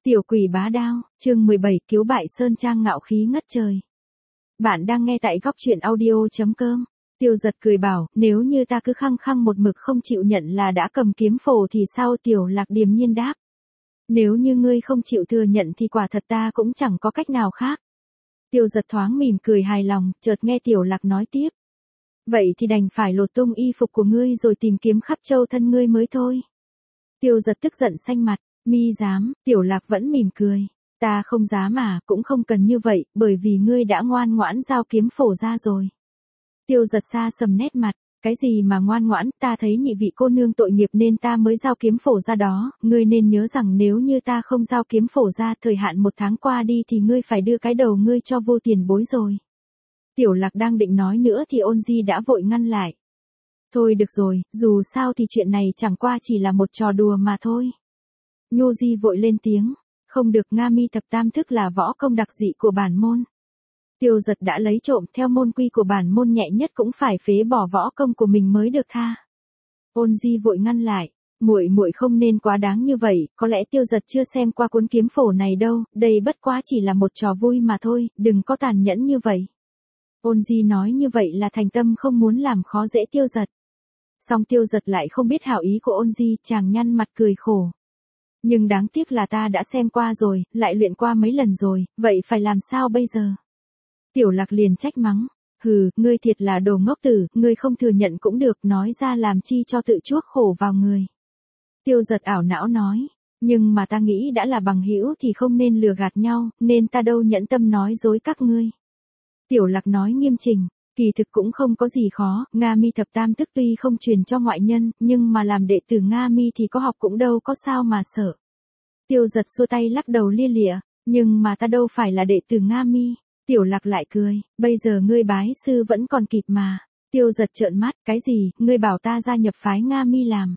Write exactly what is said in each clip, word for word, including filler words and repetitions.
Tiểu quỷ bá đao, chương mười bảy cứu bại Sơn Trang ngạo khí ngất trời. Bạn đang nghe tại góc truyện audio.com. Tiêu Giật cười bảo, nếu như ta cứ khăng khăng một mực không chịu nhận là đã cầm kiếm phổ thì sao? Tiểu Lạc điềm nhiên đáp. Nếu như ngươi không chịu thừa nhận thì quả thật ta cũng chẳng có cách nào khác. Tiêu Giật thoáng mỉm cười hài lòng, chợt nghe Tiểu Lạc nói tiếp. Vậy thì đành phải lột tung y phục của ngươi rồi tìm kiếm khắp châu thân ngươi mới thôi. Tiêu Giật tức giận xanh mặt. Mi dám, Tiểu Lạc vẫn mỉm cười. Ta không dám mà, cũng không cần như vậy, bởi vì ngươi đã ngoan ngoãn giao kiếm phổ ra rồi. Tiêu Giật xa sầm nét mặt, cái gì mà ngoan ngoãn, ta thấy nhị vị cô nương tội nghiệp nên ta mới giao kiếm phổ ra đó, ngươi nên nhớ rằng nếu như ta không giao kiếm phổ ra thời hạn một tháng qua đi thì ngươi phải đưa cái đầu ngươi cho vô tiền bối rồi. Tiểu Lạc đang định nói nữa thì Ôn Di đã vội ngăn lại. Thôi được rồi, dù sao thì chuyện này chẳng qua chỉ là một trò đùa mà thôi. Nhu Di vội lên tiếng, không được, Nga Mi thập tam thức là võ công đặc dị của bản môn. Tiêu Giật đã lấy trộm, theo môn quy của bản môn nhẹ nhất cũng phải phế bỏ võ công của mình mới được tha. Ôn Di vội ngăn lại, muội muội không nên quá đáng như vậy, có lẽ Tiêu Giật chưa xem qua cuốn kiếm phổ này đâu, đây bất quá chỉ là một trò vui mà thôi, đừng có tàn nhẫn như vậy. Ôn Di nói như vậy là thành tâm không muốn làm khó dễ Tiêu Giật. Song Tiêu Giật lại không biết hảo ý của Ôn Di, chàng nhăn mặt cười khổ. Nhưng đáng tiếc là ta đã xem qua rồi, lại luyện qua mấy lần rồi, vậy phải làm sao bây giờ? Tiểu Lạc liền trách mắng, hừ, ngươi thiệt là đồ ngốc tử, ngươi không thừa nhận cũng được, nói ra làm chi cho tự chuốc khổ vào người. Tiêu Giật ảo não nói, nhưng mà ta nghĩ đã là bằng hữu thì không nên lừa gạt nhau, nên ta đâu nhẫn tâm nói dối các ngươi. Tiểu Lạc nói nghiêm chỉnh, kỳ thực cũng không có gì khó, Nga Mi thập tam thức tuy không truyền cho ngoại nhân, nhưng mà làm đệ tử Nga Mi thì có học cũng đâu có sao mà sợ. Tiêu Giật xua tay lắc đầu lia lịa, nhưng mà ta đâu phải là đệ tử Nga Mi. Tiểu Lạc lại cười, bây giờ ngươi bái sư vẫn còn kịp mà. Tiêu Giật trợn mắt, cái gì, ngươi bảo ta gia nhập phái Nga Mi làm?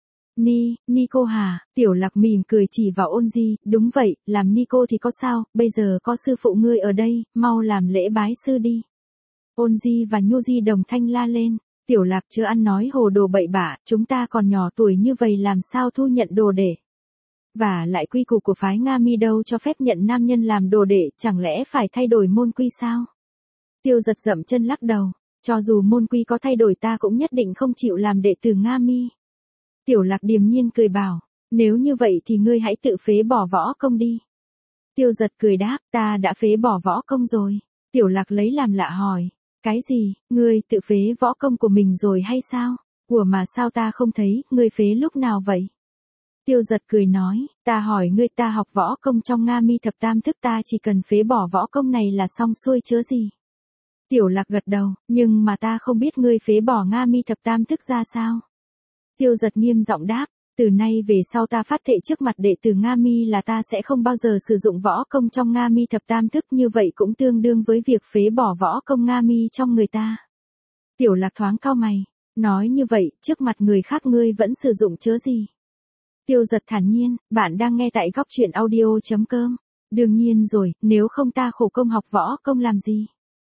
Ni, Ni cô hả? Tiểu Lạc mỉm cười chỉ vào Ôn Di, đúng vậy, làm Ni cô thì có sao, bây giờ có sư phụ ngươi ở đây, mau làm lễ bái sư đi. Ôn Di và Nhu Di đồng thanh la lên, Tiểu Lạc chưa ăn nói hồ đồ bậy bạ, chúng ta còn nhỏ tuổi như vậy làm sao thu nhận đồ đệ. Và lại quy củ của phái Nga Mi đâu cho phép nhận nam nhân làm đồ đệ, chẳng lẽ phải thay đổi môn quy sao? Tiêu Giật dậm chân lắc đầu, cho dù môn quy có thay đổi ta cũng nhất định không chịu làm đệ tử Nga Mi. Tiểu Lạc điềm nhiên cười bảo, nếu như vậy thì ngươi hãy tự phế bỏ võ công đi. Tiêu Giật cười đáp, ta đã phế bỏ võ công rồi. Tiểu Lạc lấy làm lạ hỏi, cái gì, ngươi tự phế võ công của mình rồi hay sao? Ủa mà sao ta không thấy, ngươi phế lúc nào vậy? Tiêu Giật cười nói, ta hỏi ngươi, ta học võ công trong Nga Mi thập tam thức, ta chỉ cần phế bỏ võ công này là xong xuôi chớ gì. Tiểu Lạc gật đầu, nhưng mà ta không biết ngươi phế bỏ Nga Mi thập tam thức ra sao. Tiêu Giật nghiêm giọng đáp, từ nay về sau ta phát thệ trước mặt đệ tử Nga Mi là ta sẽ không bao giờ sử dụng võ công trong Nga Mi thập tam thức, như vậy cũng tương đương với việc phế bỏ võ công Nga Mi trong người ta. Tiểu Lạc thoáng cau mày, nói như vậy, trước mặt người khác ngươi vẫn sử dụng chớ gì. Tiêu Giật thản nhiên, bạn đang nghe tại góc truyện audio.com. Đương nhiên rồi, nếu không ta khổ công học võ công làm gì.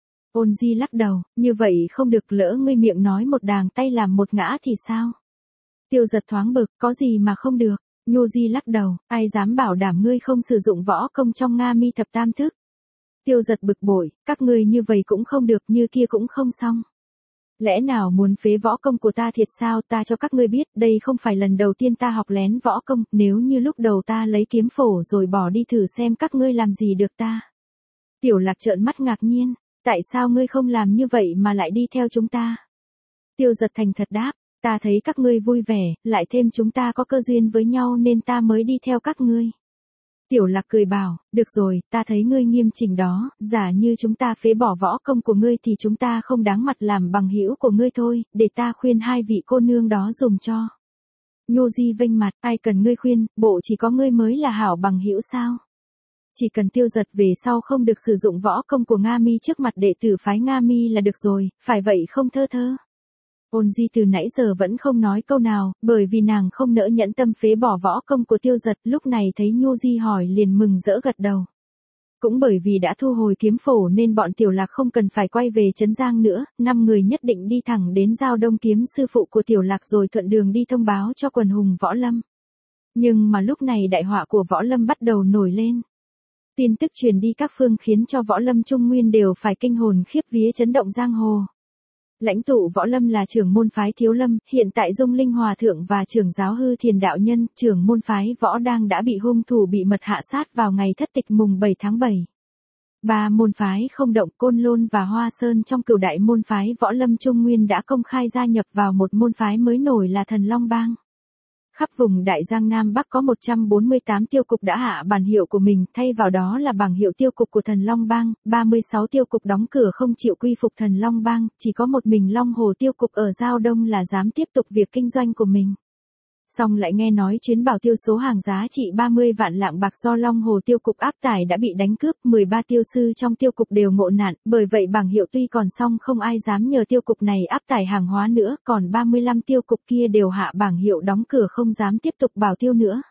Ôn Di lắc đầu, như vậy không được, lỡ ngươi miệng nói một đàng tay làm một ngã thì sao? Tiêu Giật thoáng bực, có gì mà không được. Nhu Di lắc đầu, ai dám bảo đảm ngươi không sử dụng võ công trong Nga Mi thập tam thức. Tiêu Giật bực bội, các ngươi như vậy cũng không được, như kia cũng không xong. Lẽ nào muốn phế võ công của ta thiệt sao? Ta cho các ngươi biết, đây không phải lần đầu tiên ta học lén võ công, nếu như lúc đầu ta lấy kiếm phổ rồi bỏ đi thử xem các ngươi làm gì được ta. Tiểu Lạc trợn mắt ngạc nhiên, tại sao ngươi không làm như vậy mà lại đi theo chúng ta? Tiêu Giật thành thật đáp, ta thấy các ngươi vui vẻ, lại thêm chúng ta có cơ duyên với nhau nên ta mới đi theo các ngươi. Tiểu Lạc cười bảo, được rồi, ta thấy ngươi nghiêm chỉnh đó, giả như chúng ta phế bỏ võ công của ngươi thì chúng ta không đáng mặt làm bằng hữu của ngươi thôi, để ta khuyên hai vị cô nương đó dùng cho. Nhu Di vênh mặt, ai cần ngươi khuyên, bộ chỉ có ngươi mới là hảo bằng hữu sao? Chỉ cần Tiêu Giật về sau không được sử dụng võ công của Nga Mi trước mặt đệ tử phái Nga Mi là được rồi, phải vậy không thơ thơ? Ôn Di từ nãy giờ vẫn không nói câu nào, bởi vì nàng không nỡ nhẫn tâm phế bỏ võ công của Tiêu Giật, lúc này thấy Nhu Di hỏi liền mừng rỡ gật đầu. Cũng bởi vì đã thu hồi kiếm phổ nên bọn Tiểu Lạc không cần phải quay về Trấn Giang nữa, năm người nhất định đi thẳng đến Giao Đông kiếm sư phụ của Tiểu Lạc rồi thuận đường đi thông báo cho quần hùng võ lâm. Nhưng mà lúc này đại họa của Võ Lâm bắt đầu nổi lên. Tin tức truyền đi các phương khiến cho Võ Lâm Trung Nguyên đều phải kinh hồn khiếp vía, chấn động giang hồ. Lãnh tụ Võ Lâm là trưởng môn phái Thiếu Lâm, hiện tại Dung Linh Hòa Thượng và trưởng giáo Hư Thiền Đạo Nhân, trưởng môn phái Võ Đang đã bị hung thủ bị mật hạ sát vào ngày thất tịch mùng bảy tháng bảy. Ba môn phái Không Động, Côn Lôn và Hoa Sơn trong cửu đại môn phái Võ Lâm Trung Nguyên đã công khai gia nhập vào một môn phái mới nổi là Thần Long Bang. Khắp vùng Đại Giang Nam Bắc có một trăm bốn mươi tám tiêu cục đã hạ bản hiệu của mình, thay vào đó là bảng hiệu tiêu cục của Thần Long Bang, ba mươi sáu tiêu cục đóng cửa không chịu quy phục Thần Long Bang, chỉ có một mình Long Hồ tiêu cục ở Giao Đông là dám tiếp tục việc kinh doanh của mình. Xong lại nghe nói chuyến bảo tiêu số hàng giá trị ba mươi vạn lạng bạc do Long Hồ tiêu cục áp tải đã bị đánh cướp, mười ba tiêu sư trong tiêu cục đều ngộ nạn, bởi vậy bảng hiệu tuy còn xong không ai dám nhờ tiêu cục này áp tải hàng hóa nữa, còn ba mươi lăm tiêu cục kia đều hạ bảng hiệu đóng cửa không dám tiếp tục bảo tiêu nữa.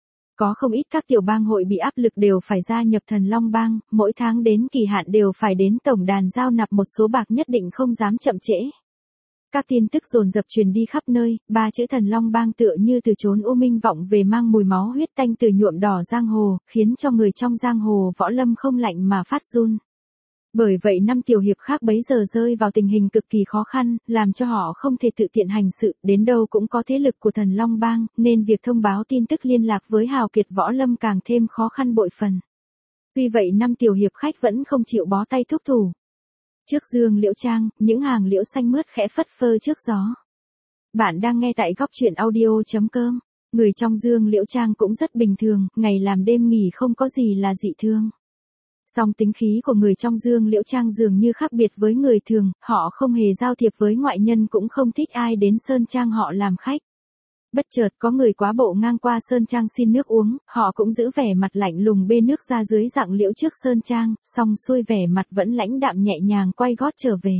Có không ít các tiểu bang hội bị áp lực đều phải gia nhập Thần Long Bang, mỗi tháng đến kỳ hạn đều phải đến tổng đàn giao nạp một số bạc nhất định không dám chậm trễ. Các tin tức dồn dập truyền đi khắp nơi, ba chữ Thần Long Bang tựa như từ chốn u minh vọng về mang mùi máu huyết tanh từ nhuộm đỏ giang hồ, khiến cho người trong giang hồ Võ Lâm không lạnh mà phát run. Bởi vậy năm tiểu hiệp khác bấy giờ rơi vào tình hình cực kỳ khó khăn, làm cho họ không thể tự tiện hành sự, đến đâu cũng có thế lực của Thần Long Bang, nên việc thông báo tin tức liên lạc với hào kiệt Võ Lâm càng thêm khó khăn bội phần. Tuy vậy năm tiểu hiệp khách vẫn không chịu bó tay thúc thủ. Trước Dương Liễu Trang, những hàng liễu xanh mướt khẽ phất phơ trước gió. Bạn đang nghe tại góc truyện audio chấm com. Người trong Dương Liễu Trang cũng rất bình thường, ngày làm đêm nghỉ không có gì là dị thương. Song tính khí của người trong Dương Liễu Trang dường như khác biệt với người thường, họ không hề giao thiệp với ngoại nhân cũng không thích ai đến Sơn Trang họ làm khách. Bất chợt có người quá bộ ngang qua Sơn Trang xin nước uống, họ cũng giữ vẻ mặt lạnh lùng bê nước ra dưới rặng liễu trước Sơn Trang, song xuôi vẻ mặt vẫn lãnh đạm nhẹ nhàng quay gót trở về.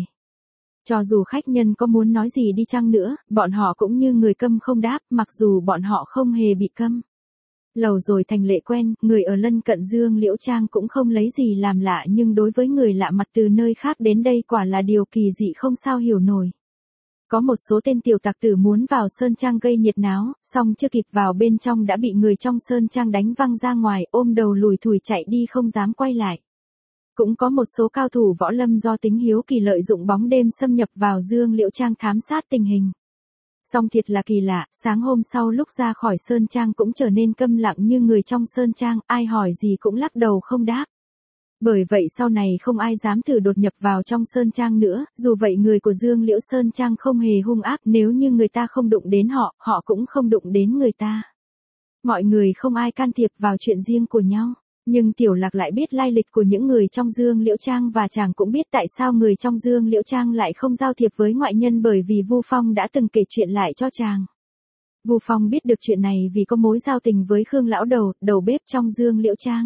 Cho dù khách nhân có muốn nói gì đi chăng nữa, bọn họ cũng như người câm không đáp, mặc dù bọn họ không hề bị câm. Lâu rồi thành lệ quen, người ở lân cận Dương Liễu Trang cũng không lấy gì làm lạ, nhưng đối với người lạ mặt từ nơi khác đến đây quả là điều kỳ dị không sao hiểu nổi. Có một số tên tiểu tặc tử muốn vào Sơn Trang gây nhiệt náo, song chưa kịp vào bên trong đã bị người trong Sơn Trang đánh văng ra ngoài, ôm đầu lùi thủi chạy đi không dám quay lại. Cũng có một số cao thủ Võ Lâm do tính hiếu kỳ lợi dụng bóng đêm xâm nhập vào Dương Liễu Trang thám sát tình hình. Song thiệt là kỳ lạ, sáng hôm sau lúc ra khỏi Sơn Trang cũng trở nên câm lặng như người trong Sơn Trang, ai hỏi gì cũng lắc đầu không đáp. Bởi vậy sau này không ai dám thử đột nhập vào trong Sơn Trang nữa, dù vậy người của Dương Liễu Sơn Trang không hề hung ác, nếu như người ta không đụng đến họ, họ cũng không đụng đến người ta. Mọi người không ai can thiệp vào chuyện riêng của nhau, nhưng Tiểu Lạc lại biết lai lịch của những người trong Dương Liễu Trang và chàng cũng biết tại sao người trong Dương Liễu Trang lại không giao thiệp với ngoại nhân, bởi vì Vu Phong đã từng kể chuyện lại cho chàng. Vu Phong biết được chuyện này vì có mối giao tình với Khương lão đầu, đầu bếp trong Dương Liễu Trang.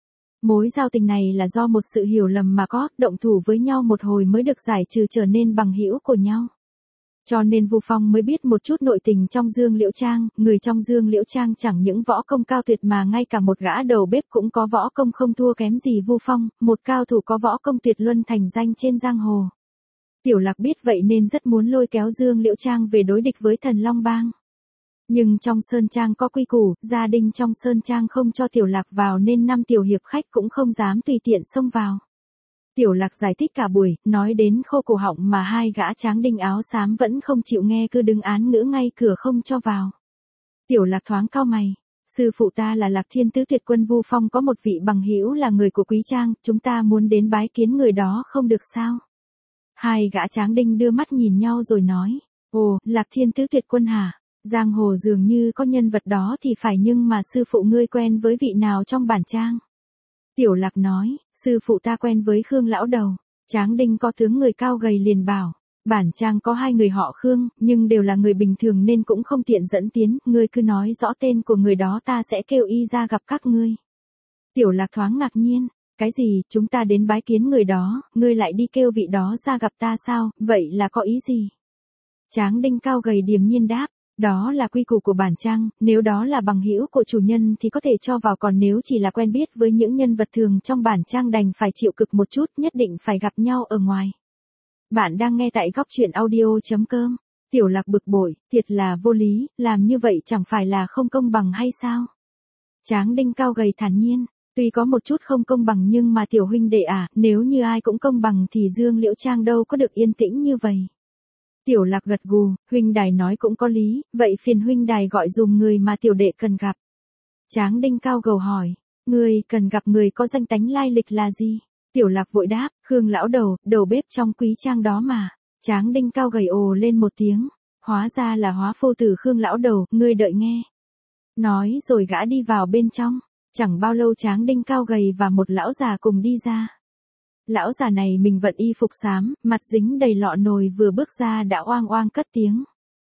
Mối giao tình này là do một sự hiểu lầm mà có, động thủ với nhau một hồi mới được giải trừ trở nên bằng hữu của nhau. Cho nên Vu Phong mới biết một chút nội tình trong Dương Liễu Trang, người trong Dương Liễu Trang chẳng những võ công cao tuyệt mà ngay cả một gã đầu bếp cũng có võ công không thua kém gì Vu Phong, một cao thủ có võ công tuyệt luân thành danh trên giang hồ. Tiểu Lạc biết vậy nên rất muốn lôi kéo Dương Liễu Trang về đối địch với Thần Long Bang. Nhưng trong Sơn Trang có quy củ, gia đình trong Sơn Trang không cho Tiểu Lạc vào nên năm tiểu hiệp khách cũng không dám tùy tiện xông vào. Tiểu Lạc giải thích cả buổi, nói đến khô cổ họng mà hai gã tráng đinh áo xám vẫn không chịu nghe, cứ đứng án ngữ ngay cửa không cho vào. Tiểu Lạc thoáng cau mày, sư phụ ta là Lạc Thiên Tứ Tuyệt Quân Vu Phong có một vị bằng hữu là người của Quý Trang, chúng ta muốn đến bái kiến người đó không được sao? Hai gã tráng đinh đưa mắt nhìn nhau rồi nói, ồ, Lạc Thiên Tứ Tuyệt Quân hả? Giang hồ dường như có nhân vật đó thì phải, nhưng mà sư phụ ngươi quen với vị nào trong bản trang? Tiểu Lạc nói, sư phụ ta quen với Khương lão đầu. Tráng đinh có tướng người cao gầy liền bảo, bản trang có hai người họ Khương, nhưng đều là người bình thường nên cũng không tiện dẫn tiến, ngươi cứ nói rõ tên của người đó ta sẽ kêu y ra gặp các ngươi. Tiểu Lạc thoáng ngạc nhiên, cái gì, chúng ta đến bái kiến người đó, ngươi lại đi kêu vị đó ra gặp ta sao, vậy là có ý gì? Tráng đinh cao gầy điềm nhiên đáp, đó là quy củ của bản trang, nếu đó là bằng hữu của chủ nhân thì có thể cho vào, còn nếu chỉ là quen biết với những nhân vật thường trong bản trang đành phải chịu cực một chút, nhất định phải gặp nhau ở ngoài. Bạn đang nghe tại góc truyện audio chấm com. Tiểu Lạc bực bội, thiệt là vô lý, làm như vậy chẳng phải là không công bằng hay sao? Tráng Đinh cao gầy thản nhiên, tuy có một chút không công bằng nhưng mà tiểu huynh đệ à, nếu như ai cũng công bằng thì Dương Liễu Trang đâu có được yên tĩnh như vậy. Tiểu Lạc gật gù, huynh đài nói cũng có lý, vậy phiền huynh đài gọi dùm người mà tiểu đệ cần gặp. Tráng Đinh cao gầu hỏi, người cần gặp người có danh tánh lai lịch là gì? Tiểu Lạc vội đáp, Khương lão đầu, đầu bếp trong Quý Trang đó mà. Tráng Đinh cao gầy ồ lên một tiếng, hóa ra là Hóa phu tử Khương lão đầu, ngươi đợi nghe. Nói rồi gã đi vào bên trong, chẳng bao lâu Tráng Đinh cao gầy và một lão già cùng đi ra. Lão già này mình vận y phục xám, mặt dính đầy lọ nồi vừa bước ra đã oang oang cất tiếng.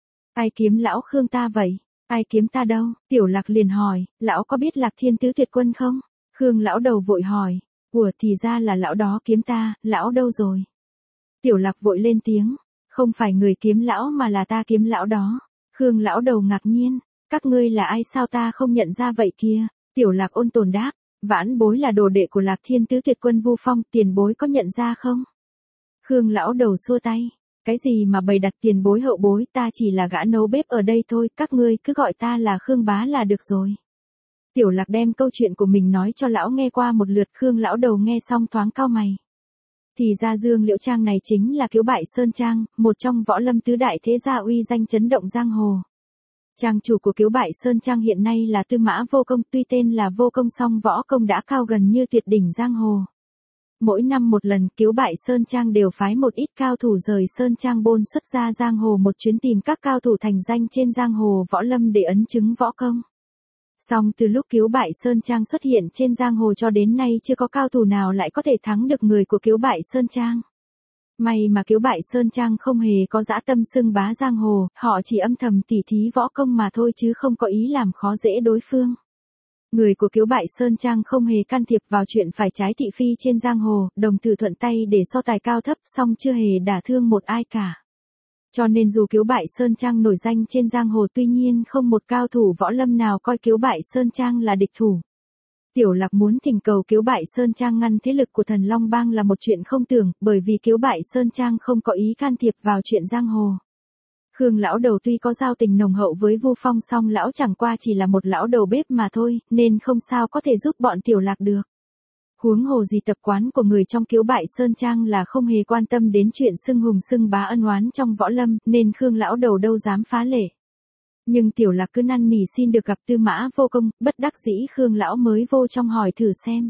Ai kiếm lão Khương ta vậy? Ai kiếm ta đâu? Tiểu Lạc liền hỏi, lão có biết Lạc Thiên Tứ Tuyệt Quân không? Khương lão đầu vội hỏi, ủa thì ra là lão đó kiếm ta, lão đâu rồi? Tiểu Lạc vội lên tiếng, không phải người kiếm lão mà là ta kiếm lão đó. Khương lão đầu ngạc nhiên, các ngươi là ai sao ta không nhận ra vậy kia? Tiểu Lạc ôn tồn đáp, vãn bối là đồ đệ của Lạc Thiên Tứ Tuyệt Quân Vu Phong, tiền bối có nhận ra không? Khương lão đầu xua tay, cái gì mà bày đặt tiền bối hậu bối, ta chỉ là gã nấu bếp ở đây thôi, các ngươi cứ gọi ta là Khương bá là được rồi. Tiểu Lạc đem câu chuyện của mình nói cho lão nghe qua một lượt, Khương lão đầu nghe xong thoáng cau mày. Thì ra Dương Liễu Trang này chính là Kiếu Bại Sơn Trang, một trong võ lâm tứ đại thế gia uy danh chấn động giang hồ. Trang chủ của Kiếu Bại Sơn Trang hiện nay là Tư Mã Vô Công, tuy tên là Vô Công song võ công đã cao gần như tuyệt đỉnh giang hồ. Mỗi năm một lần Kiếu Bại Sơn Trang đều phái một ít cao thủ rời Sơn Trang bôn xuất ra giang hồ một chuyến tìm các cao thủ thành danh trên giang hồ võ lâm để ấn chứng võ công. Song từ lúc Kiếu Bại Sơn Trang xuất hiện trên giang hồ cho đến nay chưa có cao thủ nào lại có thể thắng được người của Kiếu Bại Sơn Trang. May mà Kiếu Bại Sơn Trang không hề có dã tâm xưng bá giang hồ, họ chỉ âm thầm tỉ thí võ công mà thôi chứ không có ý làm khó dễ đối phương. Người của Kiếu Bại Sơn Trang không hề can thiệp vào chuyện phải trái thị phi trên giang hồ, đồng tử thuận tay để so tài cao thấp, song chưa hề đả thương một ai cả. Cho nên dù Kiếu Bại Sơn Trang nổi danh trên giang hồ, tuy nhiên không một cao thủ võ lâm nào coi Kiếu Bại Sơn Trang là địch thủ. Tiểu Lạc muốn thỉnh cầu Kiếu Bại Sơn Trang ngăn thế lực của Thần Long Bang là một chuyện không tưởng, bởi vì Kiếu Bại Sơn Trang không có ý can thiệp vào chuyện giang hồ. Khương lão đầu tuy có giao tình nồng hậu với Vu Phong, song lão chẳng qua chỉ là một lão đầu bếp mà thôi, nên không sao có thể giúp bọn Tiểu Lạc được. Huống hồ gì tập quán của người trong Kiếu Bại Sơn Trang là không hề quan tâm đến chuyện xưng hùng xưng bá ân oán trong võ lâm, nên Khương lão đầu đâu dám phá lệ. Nhưng Tiểu Lạc cứ năn nỉ xin được gặp Tư Mã Vô Công, bất đắc dĩ Khương lão mới vô trong hỏi thử xem.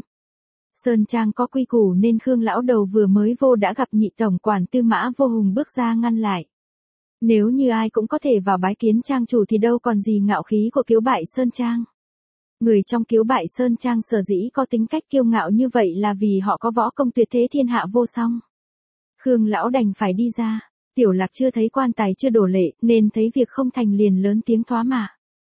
Sơn Trang có quy củ nên Khương lão đầu vừa mới vô đã gặp nhị tổng quản Tư Mã Vô Hùng bước ra ngăn lại. Nếu như ai cũng có thể vào bái kiến trang chủ thì đâu còn gì ngạo khí của Kiếu Bại Sơn Trang. Người trong Kiếu Bại Sơn Trang sở dĩ có tính cách kiêu ngạo như vậy là vì họ có võ công tuyệt thế thiên hạ vô song. Khương lão đành phải đi ra. Tiểu Lạc chưa thấy quan tài chưa đổ lệ, nên thấy việc không thành liền lớn tiếng thoá mạ.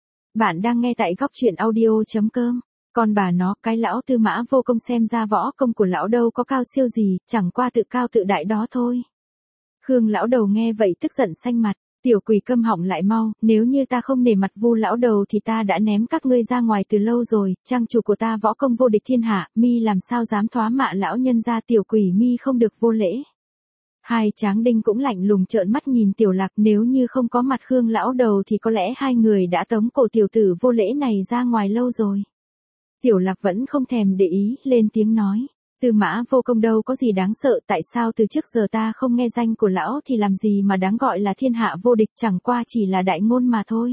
Bạn đang nghe tại góc truyện audio chấm com. Còn bà nó, cái lão Tư Mã Vô Công xem ra võ công của lão đâu có cao siêu gì, chẳng qua tự cao tự đại đó thôi. Khương lão đầu nghe vậy tức giận xanh mặt, tiểu quỷ câm họng lại mau, nếu như ta không nể mặt Vu lão đầu thì ta đã ném các ngươi ra ngoài từ lâu rồi, trang chủ của ta võ công vô địch thiên hạ, mi làm sao dám thoá mạ lão nhân gia, tiểu quỷ mi không được vô lễ. Hai Tráng Đinh cũng lạnh lùng trợn mắt nhìn Tiểu Lạc, nếu như không có mặt Khương lão đầu thì có lẽ hai người đã tống cổ tiểu tử vô lễ này ra ngoài lâu rồi. Tiểu Lạc vẫn không thèm để ý, lên tiếng nói, Tư Mã Vô Công đâu có gì đáng sợ, tại sao từ trước giờ ta không nghe danh của lão thì làm gì mà đáng gọi là thiên hạ vô địch, chẳng qua chỉ là đại ngôn mà thôi.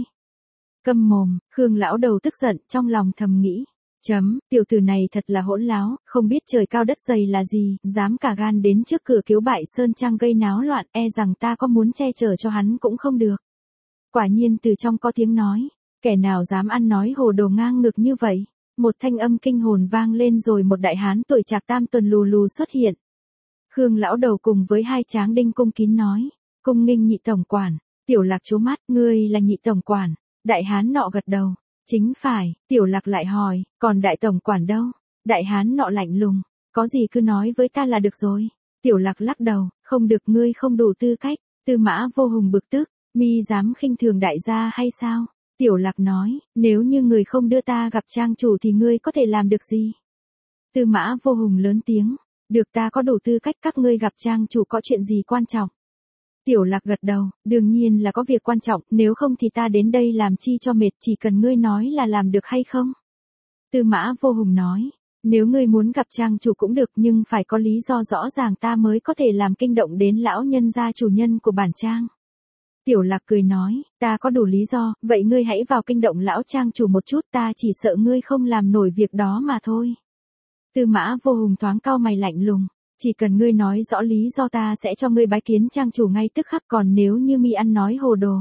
Câm mồm, Khương lão đầu tức giận, trong lòng thầm nghĩ. Chấm, tiểu tử này thật là hỗn láo, không biết trời cao đất dày là gì, dám cả gan đến trước cửa Kiếu Bại Sơn Trang gây náo loạn, e rằng ta có muốn che chở cho hắn cũng không được. Quả nhiên từ trong có tiếng nói, kẻ nào dám ăn nói hồ đồ ngang ngược như vậy. Một thanh âm kinh hồn vang lên rồi một đại hán tuổi trạc tam tuần lù lù xuất hiện. Khương lão đầu cùng với hai Tráng Đinh cung kín nói, cung nghinh nhị tổng quản. Tiểu Lạc trố mắt, ngươi là nhị tổng quản. Đại hán nọ gật đầu. Chính phải, Tiểu Lạc lại hỏi, còn đại tổng quản đâu? Đại hán nọ lạnh lùng, có gì cứ nói với ta là được rồi. Tiểu Lạc lắc đầu, không được, ngươi không đủ tư cách. Tư Mã Vô Hùng bực tức, mi dám khinh thường đại gia hay sao? Tiểu Lạc nói, nếu như người không đưa ta gặp trang chủ thì ngươi có thể làm được gì? Tư Mã Vô Hùng lớn tiếng, được, ta có đủ tư cách, các ngươi gặp trang chủ có chuyện gì quan trọng? Tiểu Lạc gật đầu, đương nhiên là có việc quan trọng, nếu không thì ta đến đây làm chi cho mệt, chỉ cần ngươi nói là làm được hay không? Tư Mã Vô Hùng nói, nếu ngươi muốn gặp trang chủ cũng được nhưng phải có lý do rõ ràng ta mới có thể làm kinh động đến lão nhân gia chủ nhân của bản trang. Tiểu Lạc cười nói, ta có đủ lý do, vậy ngươi hãy vào kinh động lão trang chủ một chút, ta chỉ sợ ngươi không làm nổi việc đó mà thôi. Tư Mã Vô Hùng thoáng cau mày lạnh lùng, chỉ cần ngươi nói rõ lý do ta sẽ cho ngươi bái kiến trang chủ ngay tức khắc, còn nếu như mi ăn nói hồ đồ.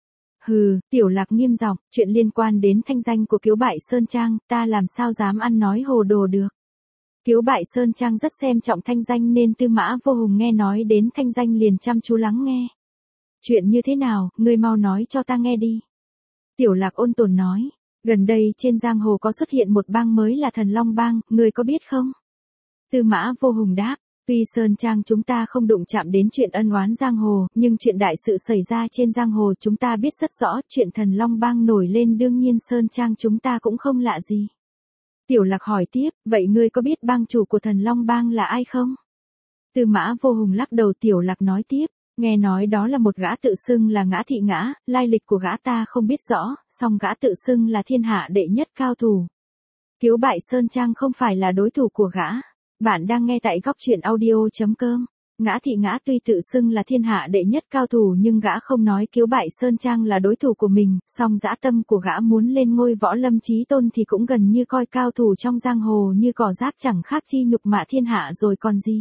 Hừ, Tiểu Lạc nghiêm giọng, chuyện liên quan đến thanh danh của Kiếu Bại Sơn Trang, ta làm sao dám ăn nói hồ đồ được. Kiếu Bại Sơn Trang rất xem trọng thanh danh nên Tư Mã Vô Hùng nghe nói đến thanh danh liền chăm chú lắng nghe. Chuyện như thế nào, ngươi mau nói cho ta nghe đi. Tiểu Lạc ôn tồn nói, gần đây trên giang hồ có xuất hiện một bang mới là Thần Long Bang, ngươi có biết không? Tư Mã Vô Hùng đáp, tuy Sơn Trang chúng ta không đụng chạm đến chuyện ân oán giang hồ, nhưng chuyện đại sự xảy ra trên giang hồ chúng ta biết rất rõ, chuyện Thần Long Bang nổi lên đương nhiên Sơn Trang chúng ta cũng không lạ gì. Tiểu Lạc hỏi tiếp, vậy ngươi có biết bang chủ của Thần Long Bang là ai không? Tư Mã Vô Hùng lắc đầu. Tiểu Lạc nói tiếp, nghe nói đó là một gã tự xưng là Ngã Thị Ngã, lai lịch của gã ta không biết rõ, song gã tự xưng là thiên hạ đệ nhất cao thủ. Kiếu Bại Sơn Trang không phải là đối thủ của gã. Bạn đang nghe tại góc truyện audio.com. Ngã Thị Ngã tuy tự xưng là thiên hạ đệ nhất cao thủ nhưng gã không nói Kiếu Bại Sơn Trang là đối thủ của mình, song dã tâm của gã muốn lên ngôi võ lâm chí tôn thì cũng gần như coi cao thủ trong giang hồ như cỏ rác, chẳng khác chi nhục mạ thiên hạ rồi còn gì.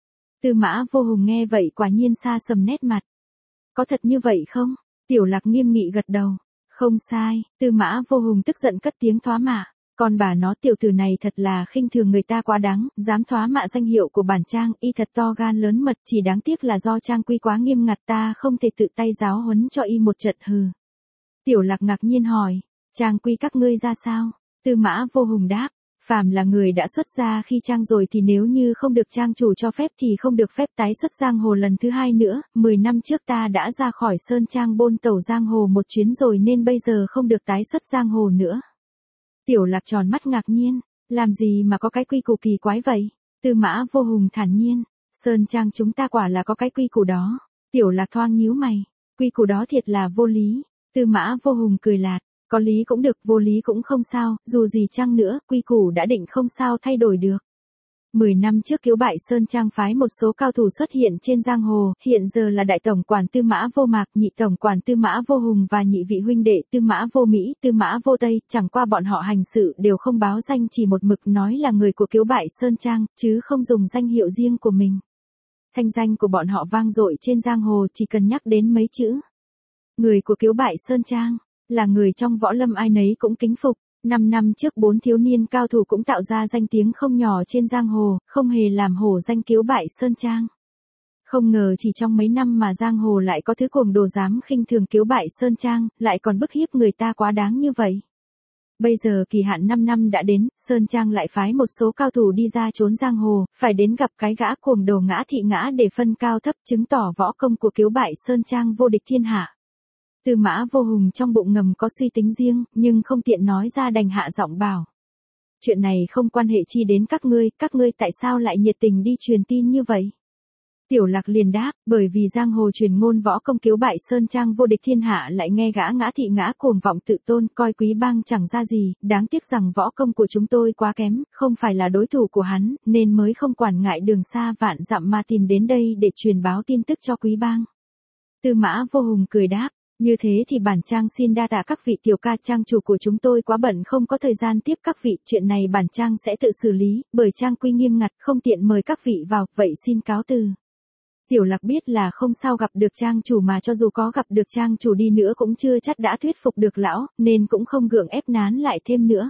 Tư Mã Vô Hùng nghe vậy quả nhiên xa sầm nét mặt. Có thật như vậy không? Tiểu Lạc nghiêm nghị gật đầu. Không sai. Tư Mã Vô Hùng tức giận cất tiếng thoá mạ. Con bà nó, tiểu tử này thật là khinh thường người ta quá đáng, dám thoá mạ danh hiệu của bản trang, y thật to gan lớn mật, chỉ đáng tiếc là do trang quy quá nghiêm ngặt, ta không thể tự tay giáo huấn cho y một trận. Hừ. Tiểu Lạc ngạc nhiên hỏi, trang quy các ngươi ra sao? Tư Mã Vô Hùng đáp, phàm là người đã xuất gia khi trang rồi thì nếu như không được trang chủ cho phép thì không được phép tái xuất giang hồ lần thứ hai nữa, mười năm trước ta đã ra khỏi Sơn Trang bôn tẩu giang hồ một chuyến rồi nên bây giờ không được tái xuất giang hồ nữa. Tiểu Lạc tròn mắt ngạc nhiên, làm gì mà có cái quy củ kỳ quái vậy? Tư Mã Vô Hùng thản nhiên, Sơn Trang chúng ta quả là có cái quy củ đó. Tiểu Lạc thoáng nhíu mày, quy củ đó thiệt là vô lý. Tư Mã Vô Hùng cười lạt, có lý cũng được, vô lý cũng không sao, dù gì chăng nữa, quy củ đã định không sao thay đổi được. Mười năm trước Kiếu Bại Sơn Trang phái một số cao thủ xuất hiện trên giang hồ, hiện giờ là đại tổng quản Tư Mã Vô Mạc, nhị tổng quản Tư Mã Vô Hùng và nhị vị huynh đệ Tư Mã Vô Mỹ, Tư Mã Vô Tây, chẳng qua bọn họ hành sự đều không báo danh, chỉ một mực nói là người của Kiếu Bại Sơn Trang, chứ không dùng danh hiệu riêng của mình. Thanh danh của bọn họ vang dội trên giang hồ, chỉ cần nhắc đến mấy chữ người của Kiếu Bại Sơn Trang, là người trong võ lâm ai nấy cũng kính phục. Năm năm trước bốn thiếu niên cao thủ cũng tạo ra danh tiếng không nhỏ trên giang hồ, không hề làm hổ danh Kiếu Bại Sơn Trang. Không ngờ chỉ trong mấy năm mà giang hồ lại có thứ cuồng đồ dám khinh thường Kiếu Bại Sơn Trang, lại còn bức hiếp người ta quá đáng như vậy. Bây giờ kỳ hạn năm năm đã đến, Sơn Trang lại phái một số cao thủ đi ra trốn giang hồ, phải đến gặp cái gã cuồng đồ Ngã Thị Ngã để phân cao thấp, chứng tỏ võ công của Kiếu Bại Sơn Trang vô địch thiên hạ. Tư Mã Vô Hùng trong bụng ngầm có suy tính riêng, nhưng không tiện nói ra đành hạ giọng bảo. Chuyện này không quan hệ chi đến các ngươi, các ngươi tại sao lại nhiệt tình đi truyền tin như vậy? Tiểu Lạc liền đáp, bởi vì giang hồ truyền ngôn võ công Kiếu Bại Sơn Trang vô địch thiên hạ, lại nghe gã Ngã Thị Ngã cuồng vọng tự tôn, coi quý bang chẳng ra gì, đáng tiếc rằng võ công của chúng tôi quá kém, không phải là đối thủ của hắn, nên mới không quản ngại đường xa vạn dặm mà tìm đến đây để truyền báo tin tức cho quý bang. Tư Mã Vô Hùng cười đáp. Như thế thì bản trang xin đa tạ các vị tiểu ca, trang chủ của chúng tôi quá bận không có thời gian tiếp các vị, chuyện này bản trang sẽ tự xử lý, bởi trang quy nghiêm ngặt không tiện mời các vị vào, vậy xin cáo từ. Tiểu Lạc biết là không sao gặp được trang chủ, mà cho dù có gặp được trang chủ đi nữa cũng chưa chắc đã thuyết phục được lão, nên cũng không gượng ép nán lại thêm nữa.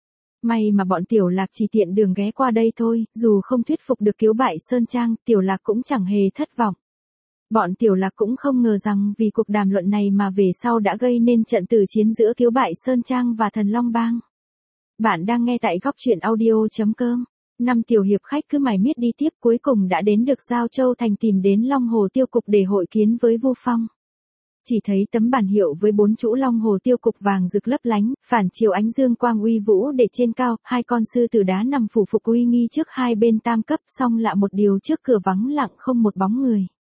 May mà bọn Tiểu Lạc chỉ tiện đường ghé qua đây thôi, dù không thuyết phục được Kiếu Bại Sơn Trang, Tiểu Lạc cũng chẳng hề thất vọng. Bọn Tiểu Lạc cũng không ngờ rằng vì cuộc đàm luận này mà về sau đã gây nên trận tử chiến giữa Kiếu Bại Sơn Trang và Thần Long Bang. Bạn đang nghe tại góc truyện audio.com. Năm tiểu hiệp khách cứ mải miết đi tiếp, cuối cùng đã đến được Giao Châu Thành, tìm đến Long Hồ Tiêu Cục để hội kiến với Vu Phong. Chỉ thấy tấm bản hiệu với bốn chữ Long Hồ Tiêu Cục vàng rực lấp lánh, phản chiếu ánh dương quang uy vũ để trên cao, hai con sư tử đá nằm phủ phục uy nghi trước hai bên tam cấp, song lạ một điều trước cửa vắng lặng không một bóng người.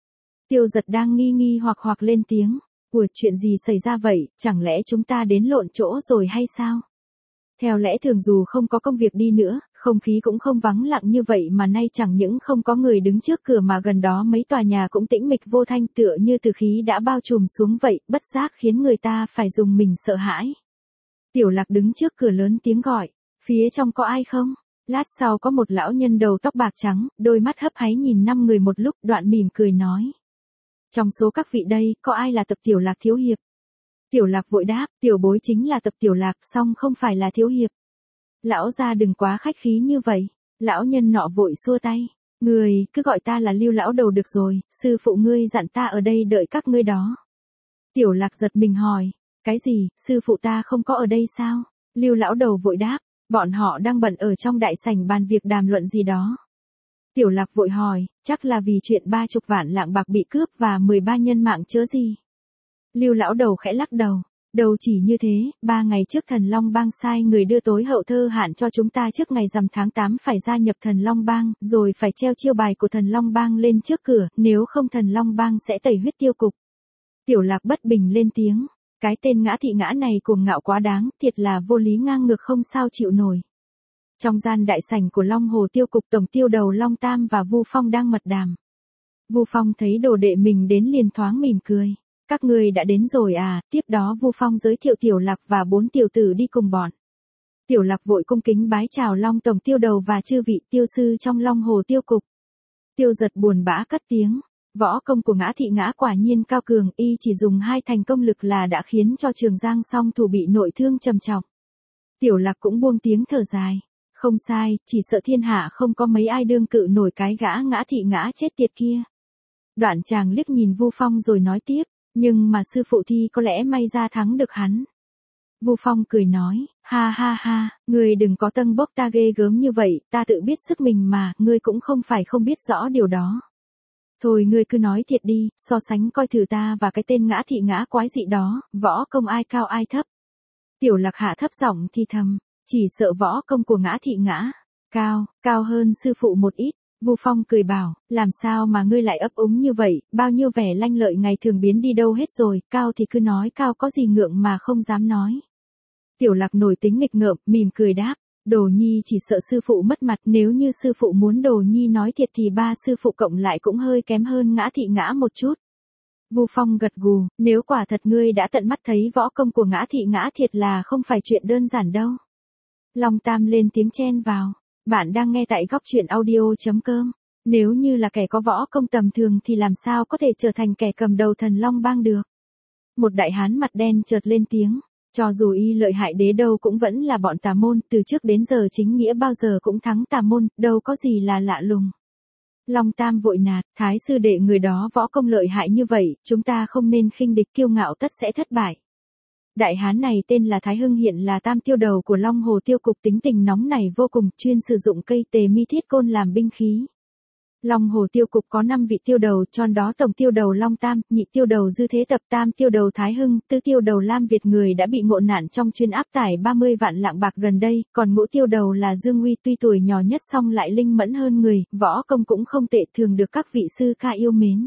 Tiêu Giật đang nghi nghi hoặc hoặc lên tiếng. Ủa, chuyện gì xảy ra vậy, chẳng lẽ chúng ta đến lộn chỗ rồi hay sao? Theo lẽ thường dù không có công việc đi nữa, không khí cũng không vắng lặng như vậy mà nay chẳng những không có người đứng trước cửa mà gần đó mấy tòa nhà cũng tĩnh mịch vô thanh tựa như từ khí đã bao trùm xuống vậy, bất giác khiến người ta phải dùng mình sợ hãi. Tiểu Lạc đứng trước cửa lớn tiếng gọi, phía trong có ai không? Lát sau có một lão nhân đầu tóc bạc trắng, đôi mắt hấp háy nhìn năm người một lúc, đoạn mỉm cười nói. Trong số các vị đây, có ai là Tập Tiểu Lạc thiếu hiệp? Tiểu Lạc vội đáp, tiểu bối chính là Tập Tiểu Lạc, song không phải là thiếu hiệp. Lão gia đừng quá khách khí như vậy. Lão nhân nọ vội xua tay. Người, cứ gọi ta là Lưu lão đầu được rồi, sư phụ ngươi dặn ta ở đây đợi các ngươi đó. Tiểu Lạc giật mình hỏi, cái gì, sư phụ ta không có ở đây sao? Lưu lão đầu vội đáp, bọn họ đang bận ở trong đại sảnh bàn việc đàm luận gì đó. Tiểu Lạc vội hỏi, chắc là vì chuyện ba chục vạn lạng bạc bị cướp và mười ba nhân mạng chớ gì. Lưu lão đầu khẽ lắc đầu, đầu chỉ như thế, ba ngày trước Thần Long Bang sai người đưa tối hậu thơ hạn cho chúng ta trước ngày rằm tháng tám phải gia nhập Thần Long Bang, rồi phải treo chiêu bài của Thần Long Bang lên trước cửa, nếu không Thần Long Bang sẽ tẩy huyết tiêu cục. Tiểu Lạc bất bình lên tiếng, cái tên Ngã Thị Ngã này cuồng ngạo quá đáng, thiệt là vô lý ngang ngược không sao chịu nổi. Trong gian đại sảnh của Long Hồ Tiêu cục, tổng tiêu đầu Long Tam và Vu Phong đang mật đàm. Vu Phong thấy đồ đệ mình đến liền thoáng mỉm cười. Các người đã đến rồi à? Tiếp đó Vu Phong giới thiệu Tiểu Lạc và bốn tiểu tử đi cùng bọn. Tiểu Lạc vội cung kính bái chào Long tổng tiêu đầu và chư vị tiêu sư trong Long Hồ Tiêu cục. Tiêu Giật buồn bã cất tiếng, võ công của Ngã Thị Ngã quả nhiên cao cường, y chỉ dùng hai thành công lực là đã khiến cho Trường Giang song thủ bị nội thương trầm trọng. Tiểu Lạc cũng buông tiếng thở dài, không sai, chỉ sợ thiên hạ không có mấy ai đương cự nổi cái gã Ngã Thị Ngã chết tiệt kia. Đoạn chàng liếc nhìn Vu Phong rồi nói tiếp, nhưng mà sư phụ thi có lẽ may ra thắng được hắn. Vu Phong cười nói, ha ha ha, ngươi đừng có tâng bốc ta ghê gớm như vậy, ta tự biết sức mình mà, ngươi cũng không phải không biết rõ điều đó. Thôi ngươi cứ nói thiệt đi, so sánh coi thử ta và cái tên Ngã Thị Ngã quái dị đó, võ công ai cao ai thấp. Tiểu Lạc hạ thấp giọng thì thầm, chỉ sợ võ công của Ngã Thị Ngã cao, cao hơn sư phụ một ít. Vu Phong cười bảo, làm sao mà ngươi lại ấp úng như vậy, bao nhiêu vẻ lanh lợi ngày thường biến đi đâu hết rồi, cao thì cứ nói cao, có gì ngượng mà không dám nói. Tiểu Lạc nổi tính nghịch ngợm, mỉm cười đáp, Đồ Nhi chỉ sợ sư phụ mất mặt, nếu như sư phụ muốn Đồ Nhi nói thiệt thì ba sư phụ cộng lại cũng hơi kém hơn Ngã Thị Ngã một chút. Vu Phong gật gù, nếu quả thật ngươi đã tận mắt thấy võ công của Ngã Thị Ngã thiệt là không phải chuyện đơn giản đâu. Long Tam lên tiếng chen vào. Bạn đang nghe tại góc truyện audio chấm com. Nếu như là kẻ có võ công tầm thường thì làm sao có thể trở thành kẻ cầm đầu Thần Long Bang được. Một đại hán mặt đen chợt lên tiếng. Cho dù y lợi hại đế đâu cũng vẫn là bọn tà môn, từ trước đến giờ chính nghĩa bao giờ cũng thắng tà môn, đâu có gì là lạ lùng. Long Tam vội nạt, Thái sư đệ người đó võ công lợi hại như vậy, chúng ta không nên khinh địch, kiêu ngạo tất sẽ thất bại. Đại hán này tên là Thái Hưng, hiện là tam tiêu đầu của Long Hồ Tiêu cục, tính tình nóng nảy vô cùng, chuyên sử dụng cây tề mi thiết côn làm binh khí. Long Hồ Tiêu cục có năm vị tiêu đầu, trong đó tổng tiêu đầu Long Tam, nhị tiêu đầu Dư Thế Tập, tam tiêu đầu Thái Hưng, tứ tiêu đầu Lam Việt người đã bị ngộ nạn trong chuyên áp tải ba mươi vạn lạng bạc gần đây, còn ngũ tiêu đầu là Dương Uy, tuy tuổi nhỏ nhất song lại linh mẫn hơn người, võ công cũng không tệ, thường được các vị sư ca yêu mến.